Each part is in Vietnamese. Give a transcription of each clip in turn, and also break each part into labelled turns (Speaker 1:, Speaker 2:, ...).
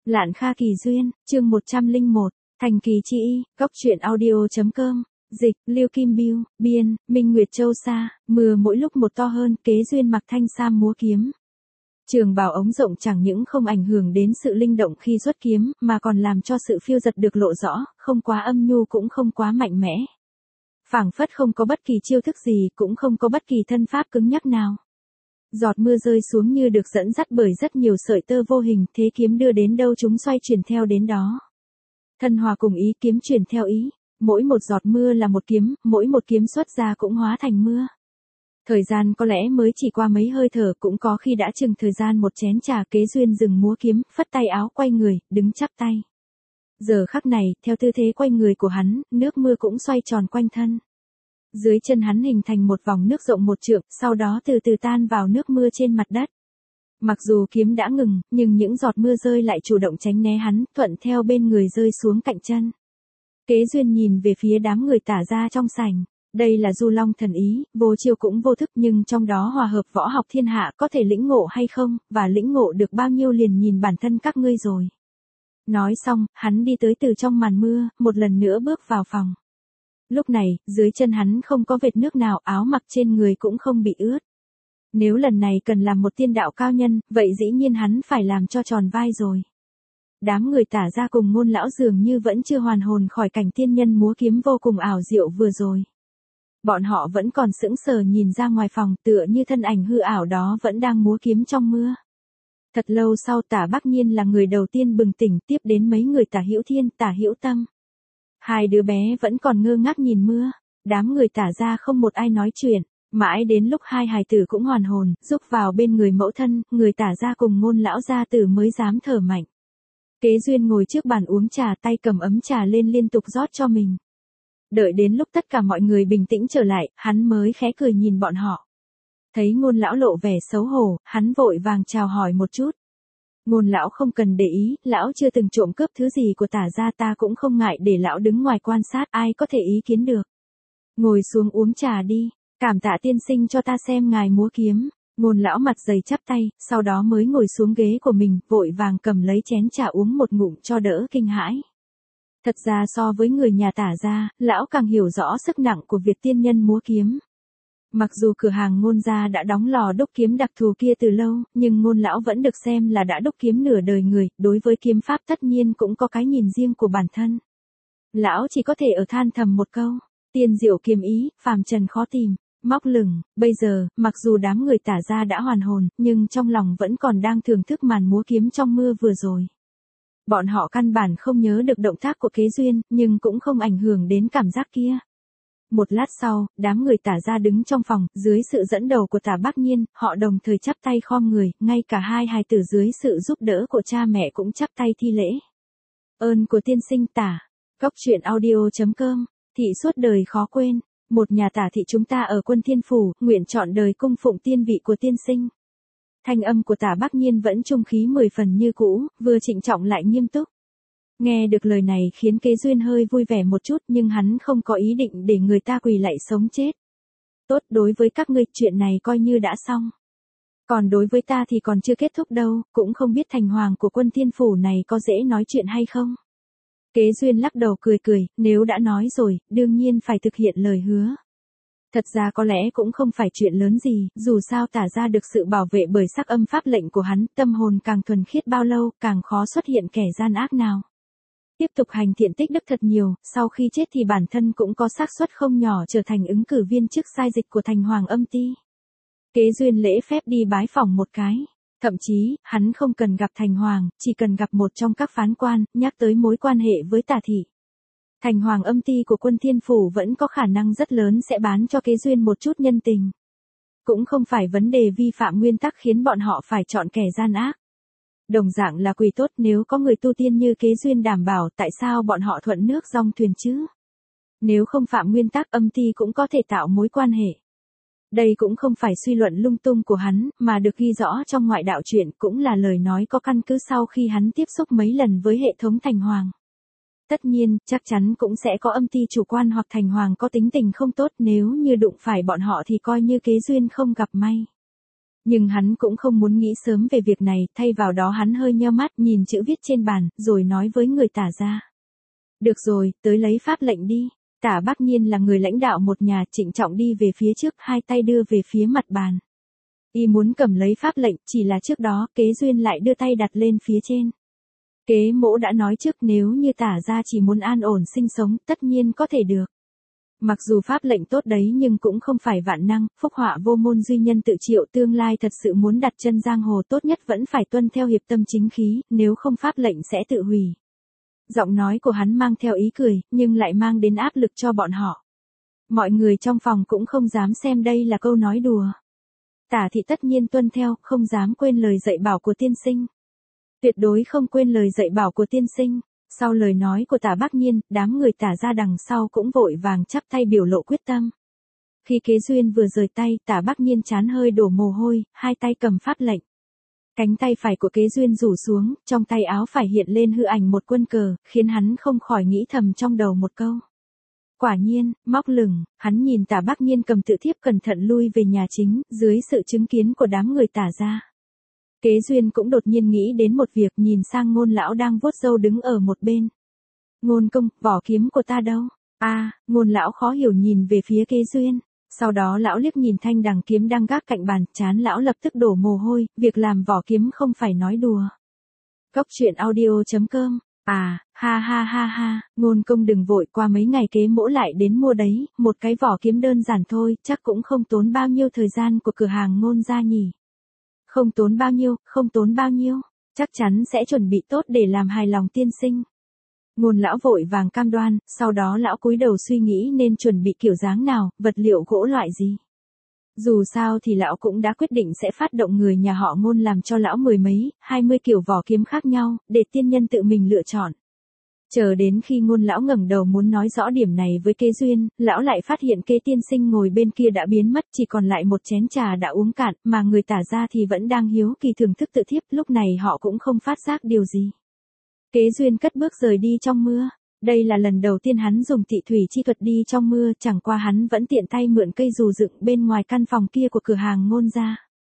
Speaker 1: Lạn Kha Kỳ Duyên, chương 101, Thành Kỳ Chi Y, Góc truyện audio.com, dịch, Lưu Kim Biêu, biên, Minh Nguyệt Châu Sa, mưa mỗi lúc một to hơn, Kế Duyên mặc thanh sam múa kiếm. Trường bào ống rộng chẳng những không ảnh hưởng đến sự linh động khi xuất kiếm, mà còn làm cho sự phiêu dật được lộ rõ, không quá âm nhu cũng không quá mạnh mẽ. Phảng phất không có bất kỳ chiêu thức gì, cũng không có bất kỳ thân pháp cứng nhắc nào. Giọt mưa rơi xuống như được dẫn dắt bởi rất nhiều sợi tơ vô hình, thế kiếm đưa đến đâu chúng xoay chuyển theo đến đó. Thân hòa cùng ý, kiếm chuyển theo ý, mỗi một giọt mưa là một kiếm, mỗi một kiếm xuất ra cũng hóa thành mưa. Thời gian có lẽ mới chỉ qua mấy hơi thở, cũng có khi đã chừng thời gian một chén trà. Kế Duyên dừng múa kiếm, phất tay áo quay người, đứng chắp tay. Giờ khắc này, theo tư thế quay người của hắn, nước mưa cũng xoay tròn quanh thân. Dưới chân hắn hình thành một vòng nước rộng 1 trượng, sau đó từ từ tan vào nước mưa trên mặt đất. Mặc dù kiếm đã ngừng, nhưng những giọt mưa rơi lại chủ động tránh né hắn, thuận theo bên người rơi xuống cạnh chân. Kế Duyên nhìn về phía đám người tả ra trong sảnh. Đây là Du Long thần ý, vô chiêu cũng vô thức, nhưng trong đó hòa hợp võ học thiên hạ, có thể lĩnh ngộ hay không, và lĩnh ngộ được bao nhiêu liền nhìn bản thân các ngươi rồi. Nói xong, hắn đi tới từ trong màn mưa, một lần nữa bước vào phòng. Lúc này, dưới chân hắn không có vệt nước nào, áo mặc trên người cũng không bị ướt. Nếu lần này cần làm một tiên đạo cao nhân, vậy dĩ nhiên hắn phải làm cho tròn vai rồi. Đám người tả ra cùng Ngôn lão dường như vẫn chưa hoàn hồn khỏi cảnh tiên nhân múa kiếm vô cùng ảo diệu vừa rồi. Bọn họ vẫn còn sững sờ nhìn ra ngoài phòng, tựa như thân ảnh hư ảo đó vẫn đang múa kiếm trong mưa. Thật lâu sau, Tả Bắc Nhiên là người đầu tiên bừng tỉnh, tiếp đến mấy người Tả Hữu Thiên, Tả Hữu Tâm. Hai đứa bé vẫn còn ngơ ngác nhìn mưa, đám người Tả ra không một ai nói chuyện, mãi đến lúc hai hài tử cũng hoàn hồn, rúc vào bên người mẫu thân, người Tả ra cùng Ngôn lão gia tử mới dám thở mạnh. Kế Duyên ngồi trước bàn uống trà, tay cầm ấm trà lên liên tục rót cho mình. Đợi đến lúc tất cả mọi người bình tĩnh trở lại, hắn mới khẽ cười nhìn bọn họ. Thấy Ngôn lão lộ vẻ xấu hổ, hắn vội vàng chào hỏi một chút. Ngôn lão không cần để ý, lão chưa từng trộm cướp thứ gì của Tả gia, ta cũng không ngại để lão đứng ngoài quan sát, ai có thể ý kiến được. Ngồi xuống uống trà đi, cảm tạ tiên sinh cho ta xem ngài múa kiếm. Ngôn lão mặt dày chắp tay, sau đó mới ngồi xuống ghế của mình, vội vàng cầm lấy chén trà uống một ngụm cho đỡ kinh hãi. Thật ra so với người nhà Tả gia, lão càng hiểu rõ sức nặng của việc tiên nhân múa kiếm. Mặc dù cửa hàng Ngôn gia đã đóng lò đúc kiếm đặc thù kia từ lâu, nhưng Ngôn lão vẫn được xem là đã đúc kiếm nửa đời người, đối với kiếm pháp tất nhiên cũng có cái nhìn riêng của bản thân. Lão chỉ có thể ở than thầm một câu, tiên diệu kiếm ý, phàm trần khó tìm, móc lửng. Bây giờ, mặc dù đám người Tả gia đã hoàn hồn, nhưng trong lòng vẫn còn đang thưởng thức màn múa kiếm trong mưa vừa rồi. Bọn họ căn bản không nhớ được động tác của Kế Duyên, nhưng cũng không ảnh hưởng đến cảm giác kia. Một lát sau, đám người Tả gia đứng trong phòng, dưới sự dẫn đầu của Tả Bắc Nhiên, họ đồng thời chắp tay khom người, ngay cả hai hài tử dưới sự giúp đỡ của cha mẹ cũng chắp tay thi lễ. Ơn của tiên sinh Tả. Góc truyện audio.com, thị suốt đời khó quên. Một nhà Tả thị chúng ta ở Quân Thiên Phủ, nguyện trọn đời cung phụng tiên vị của tiên sinh. Thanh âm của Tả Bắc Nhiên vẫn trung khí 10 phần như cũ, vừa trịnh trọng lại nghiêm túc. Nghe được lời này khiến Kế Duyên hơi vui vẻ một chút, nhưng hắn không có ý định để người ta quỳ lạy sống chết. Tốt, đối với các ngươi, chuyện này coi như đã xong. Còn đối với ta thì còn chưa kết thúc đâu, cũng không biết thành hoàng của Quân Thiên Phủ này có dễ nói chuyện hay không. Kế Duyên lắc đầu cười cười, nếu đã nói rồi, đương nhiên phải thực hiện lời hứa. Thật ra có lẽ cũng không phải chuyện lớn gì, dù sao Tả gia được sự bảo vệ bởi sắc âm pháp lệnh của hắn, tâm hồn càng thuần khiết bao lâu, càng khó xuất hiện kẻ gian ác nào. Tiếp tục hành thiện tích đức thật nhiều, sau khi chết thì bản thân cũng có xác suất không nhỏ trở thành ứng cử viên chức sai dịch của thành hoàng âm ty. Kế Duyên lễ phép đi bái phỏng một cái. Thậm chí, hắn không cần gặp thành hoàng, chỉ cần gặp một trong các phán quan, nhắc tới mối quan hệ với Tả thị. Thành hoàng âm ty của Quân Thiên Phủ vẫn có khả năng rất lớn sẽ bán cho Kế Duyên một chút nhân tình. Cũng không phải vấn đề vi phạm nguyên tắc khiến bọn họ phải chọn kẻ gian ác. Đồng dạng là quỷ tốt, nếu có người tu tiên như Kế Duyên đảm bảo, tại sao bọn họ thuận nước dong thuyền chứ? Nếu không phạm nguyên tắc, âm ty cũng có thể tạo mối quan hệ. Đây cũng không phải suy luận lung tung của hắn, mà được ghi rõ trong ngoại đạo truyện, cũng là lời nói có căn cứ sau khi hắn tiếp xúc mấy lần với hệ thống thành hoàng. Tất nhiên, chắc chắn cũng sẽ có âm ty chủ quan hoặc thành hoàng có tính tình không tốt, nếu như đụng phải bọn họ thì coi như Kế Duyên không gặp may. Nhưng hắn cũng không muốn nghĩ sớm về việc này, thay vào đó hắn hơi nheo mắt nhìn chữ viết trên bàn, rồi nói với người Tả gia. Được rồi, tới lấy pháp lệnh đi. Tả Bác Nhiên là người lãnh đạo một nhà, trịnh trọng đi về phía trước, hai tay đưa về phía mặt bàn. Y muốn cầm lấy pháp lệnh, chỉ là trước đó, Kế Duyên lại đưa tay đặt lên phía trên. Kế Mỗ đã nói trước, nếu như Tả gia chỉ muốn an ổn sinh sống, tất nhiên có thể được. Mặc dù pháp lệnh tốt đấy nhưng cũng không phải vạn năng, phúc họa vô môn duy nhân tự chịu, tương lai thật sự muốn đặt chân giang hồ tốt nhất vẫn phải tuân theo hiệp tâm chính khí, nếu không pháp lệnh sẽ tự hủy. Giọng nói của hắn mang theo ý cười, nhưng lại mang đến áp lực cho bọn họ. Mọi người trong phòng cũng không dám xem đây là câu nói đùa. Tả thị tất nhiên tuân theo, không dám quên lời dạy bảo của tiên sinh. Tuyệt đối không quên lời dạy bảo của tiên sinh. Sau lời nói của Tả Bác Nhiên, đám người Tả gia đằng sau cũng vội vàng chắp tay biểu lộ quyết tâm. Khi Kế Duyên vừa rời tay, Tả Bác Nhiên trán hơi đổ mồ hôi, hai tay cầm pháp lệnh. Cánh tay phải của Kế Duyên rủ xuống, trong tay áo phải hiện lên hư ảnh một quân cờ, khiến hắn không khỏi nghĩ thầm trong đầu một câu. Quả nhiên, móc lửng, hắn nhìn Tả Bác Nhiên cầm tự thiếp cẩn thận lui về nhà chính, dưới sự chứng kiến của đám người Tả gia. Kế Duyên cũng đột nhiên nghĩ đến một việc, nhìn sang Ngôn lão đang vuốt râu đứng ở một bên. Ngôn công, vỏ kiếm của ta đâu? Ngôn lão khó hiểu nhìn về phía Kế Duyên. Sau đó lão liếc nhìn thanh đằng kiếm đang gác cạnh bàn, trán lão lập tức đổ mồ hôi, việc làm vỏ kiếm không phải nói đùa. Cốc truyện audio.com. Ha, Ngôn công đừng vội, qua mấy ngày Kế Mỗ lại đến mua đấy, một cái vỏ kiếm đơn giản thôi, chắc cũng không tốn bao nhiêu thời gian của cửa hàng Ngôn gia nhỉ. Không tốn bao nhiêu, chắc chắn sẽ chuẩn bị tốt để làm hài lòng tiên sinh. Ngôn lão vội vàng cam đoan, sau đó lão cúi đầu suy nghĩ nên chuẩn bị kiểu dáng nào, vật liệu gỗ loại gì. Dù sao thì lão cũng đã quyết định sẽ phát động người nhà họ Ngôn làm cho lão 10 mấy, 20 kiểu vỏ kiếm khác nhau, để tiên nhân tự mình lựa chọn. Chờ đến khi Ngôn lão ngẩng đầu muốn nói rõ điểm này với Kế Duyên, lão lại phát hiện Kế tiên sinh ngồi bên kia đã biến mất, chỉ còn lại một chén trà đã uống cạn, mà người Tả gia thì vẫn đang hiếu kỳ thưởng thức tự thiếp, lúc này họ cũng không phát giác điều gì. Kế Duyên cất bước rời đi trong mưa. Đây là lần đầu tiên hắn dùng tị thủy chi thuật đi trong mưa, chẳng qua hắn vẫn tiện tay mượn cây dù dựng bên ngoài căn phòng kia của cửa hàng Ngôn gia.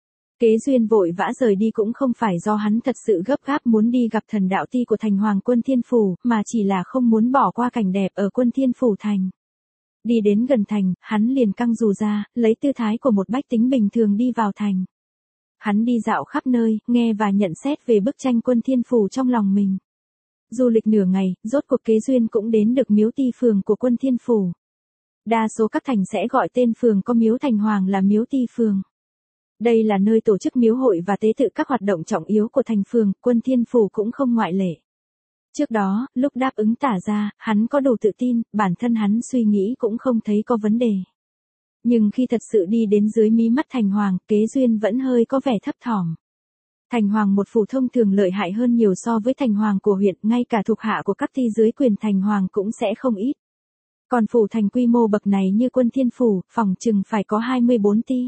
Speaker 1: Kế Duyên vội vã rời đi cũng không phải do hắn thật sự gấp gáp muốn đi gặp thần đạo ti của thành hoàng Quân Thiên Phủ, mà chỉ là không muốn bỏ qua cảnh đẹp ở Quân Thiên Phủ thành. Đi đến gần thành, hắn liền căng dù ra, lấy tư thái của một bách tính bình thường đi vào thành. Hắn đi dạo khắp nơi, nghe và nhận xét về bức tranh Quân Thiên Phủ trong lòng mình. Du lịch nửa ngày, rốt cuộc Kế Duyên cũng đến được miếu ti phường của Quân Thiên Phủ. Đa số các thành sẽ gọi tên phường có miếu thành hoàng là miếu ti phường. Đây là nơi tổ chức miếu hội và tế tự các hoạt động trọng yếu của thành phường, Quân Thiên Phủ cũng không ngoại lệ. Trước đó, lúc đáp ứng Tả gia, hắn có đủ tự tin, bản thân hắn suy nghĩ cũng không thấy có vấn đề. Nhưng khi thật sự đi đến dưới mí mắt thành hoàng, Kế Duyên vẫn hơi có vẻ thấp thỏm. Thành hoàng một phủ thông thường lợi hại hơn nhiều so với thành hoàng của huyện, ngay cả thuộc hạ của các ti dưới quyền thành hoàng cũng sẽ không ít. Còn phủ thành quy mô bậc này như Quân Thiên Phủ, phòng chừng phải có 24 ti.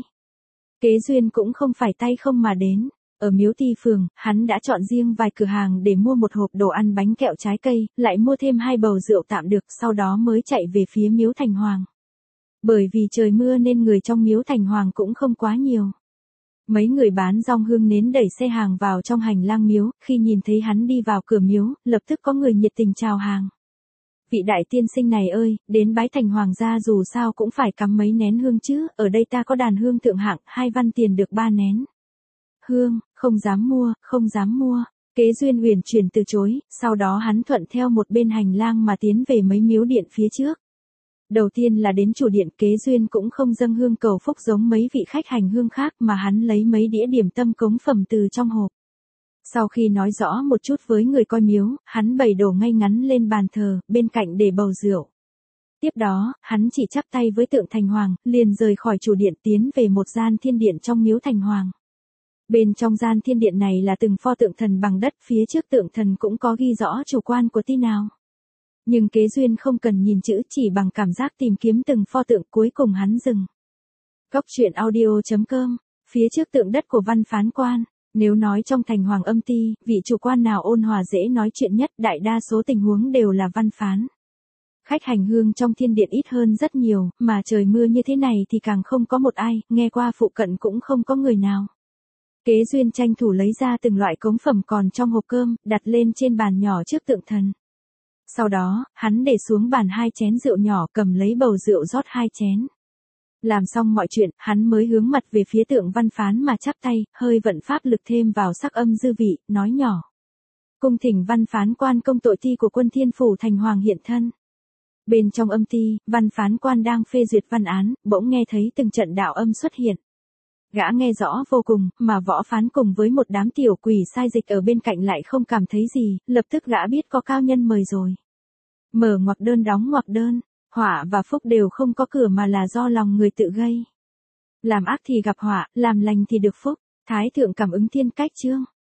Speaker 1: Kế Duyên cũng không phải tay không mà đến. Ở miếu ti phường, hắn đã chọn riêng vài cửa hàng để mua một hộp đồ ăn bánh kẹo trái cây, lại mua thêm 2 bầu rượu tạm được, sau đó mới chạy về phía miếu thành hoàng. Bởi vì trời mưa nên người trong miếu thành hoàng cũng không quá nhiều. Mấy người bán rong hương nến đẩy xe hàng vào trong hành lang miếu, khi nhìn thấy hắn đi vào cửa miếu, lập tức có người nhiệt tình chào hàng. Vị đại tiên sinh này ơi, đến bái thành hoàng gia dù sao cũng phải cắm mấy nén hương chứ, ở đây ta có đàn hương thượng hạng, 2 văn tiền được 3 nén. Hương, không dám mua. Kế Duyên uyển chuyển từ chối, sau đó hắn thuận theo một bên hành lang mà tiến về mấy miếu điện phía trước. Đầu tiên là đến chủ điện, Kế Duyên cũng không dâng hương cầu phúc giống mấy vị khách hành hương khác mà hắn lấy mấy đĩa điểm tâm cống phẩm từ trong hộp. Sau khi nói rõ một chút với người coi miếu, hắn bày đổ ngay ngắn lên bàn thờ, bên cạnh để bầu rượu. Tiếp đó, hắn chỉ chắp tay với tượng thành hoàng, liền rời khỏi chủ điện tiến về một gian thiên điện trong miếu thành hoàng. Bên trong gian thiên điện này là từng pho tượng thần bằng đất, phía trước tượng thần cũng có ghi rõ chủ quan của ti nào. Nhưng Kế Duyên không cần nhìn chữ, chỉ bằng cảm giác tìm kiếm từng pho tượng, cuối cùng hắn dừng. Cốc truyện audio.com. Phía trước tượng đất của Văn Phán Quan. Nếu nói trong thành hoàng âm ti, vị chủ quan nào ôn hòa dễ nói chuyện nhất, đại đa số tình huống đều là Văn Phán. Khách hành hương trong thiên điện ít hơn rất nhiều, mà trời mưa như thế này thì càng không có một ai, nghe qua phụ cận cũng không có người nào. Kế duyên tranh thủ lấy ra từng loại cống phẩm còn trong hộp cơm, đặt lên trên bàn nhỏ trước tượng thần. Sau đó, hắn để xuống bàn 2 chén rượu nhỏ, cầm lấy bầu rượu rót 2 chén. Làm xong mọi chuyện, hắn mới hướng mặt về phía tượng văn phán mà chắp tay, hơi vận pháp lực thêm vào sắc âm dư vị, nói nhỏ. Cung thỉnh văn phán quan công tội thi của quân Thiên Phủ thành hoàng hiện thân. Bên trong âm ti, văn phán quan đang phê duyệt văn án, bỗng nghe thấy từng trận đạo âm xuất hiện. Gã nghe rõ vô cùng, mà võ phán cùng với một đám tiểu quỷ sai dịch ở bên cạnh lại không cảm thấy gì, lập tức gã biết có cao nhân mời rồi. Mở ngoặc đơn đóng ngoặc đơn, họa và phúc đều không có cửa mà là do lòng người tự gây. Làm ác thì gặp họa, làm lành thì được phúc. Thái thượng cảm ứng thiên cách chương.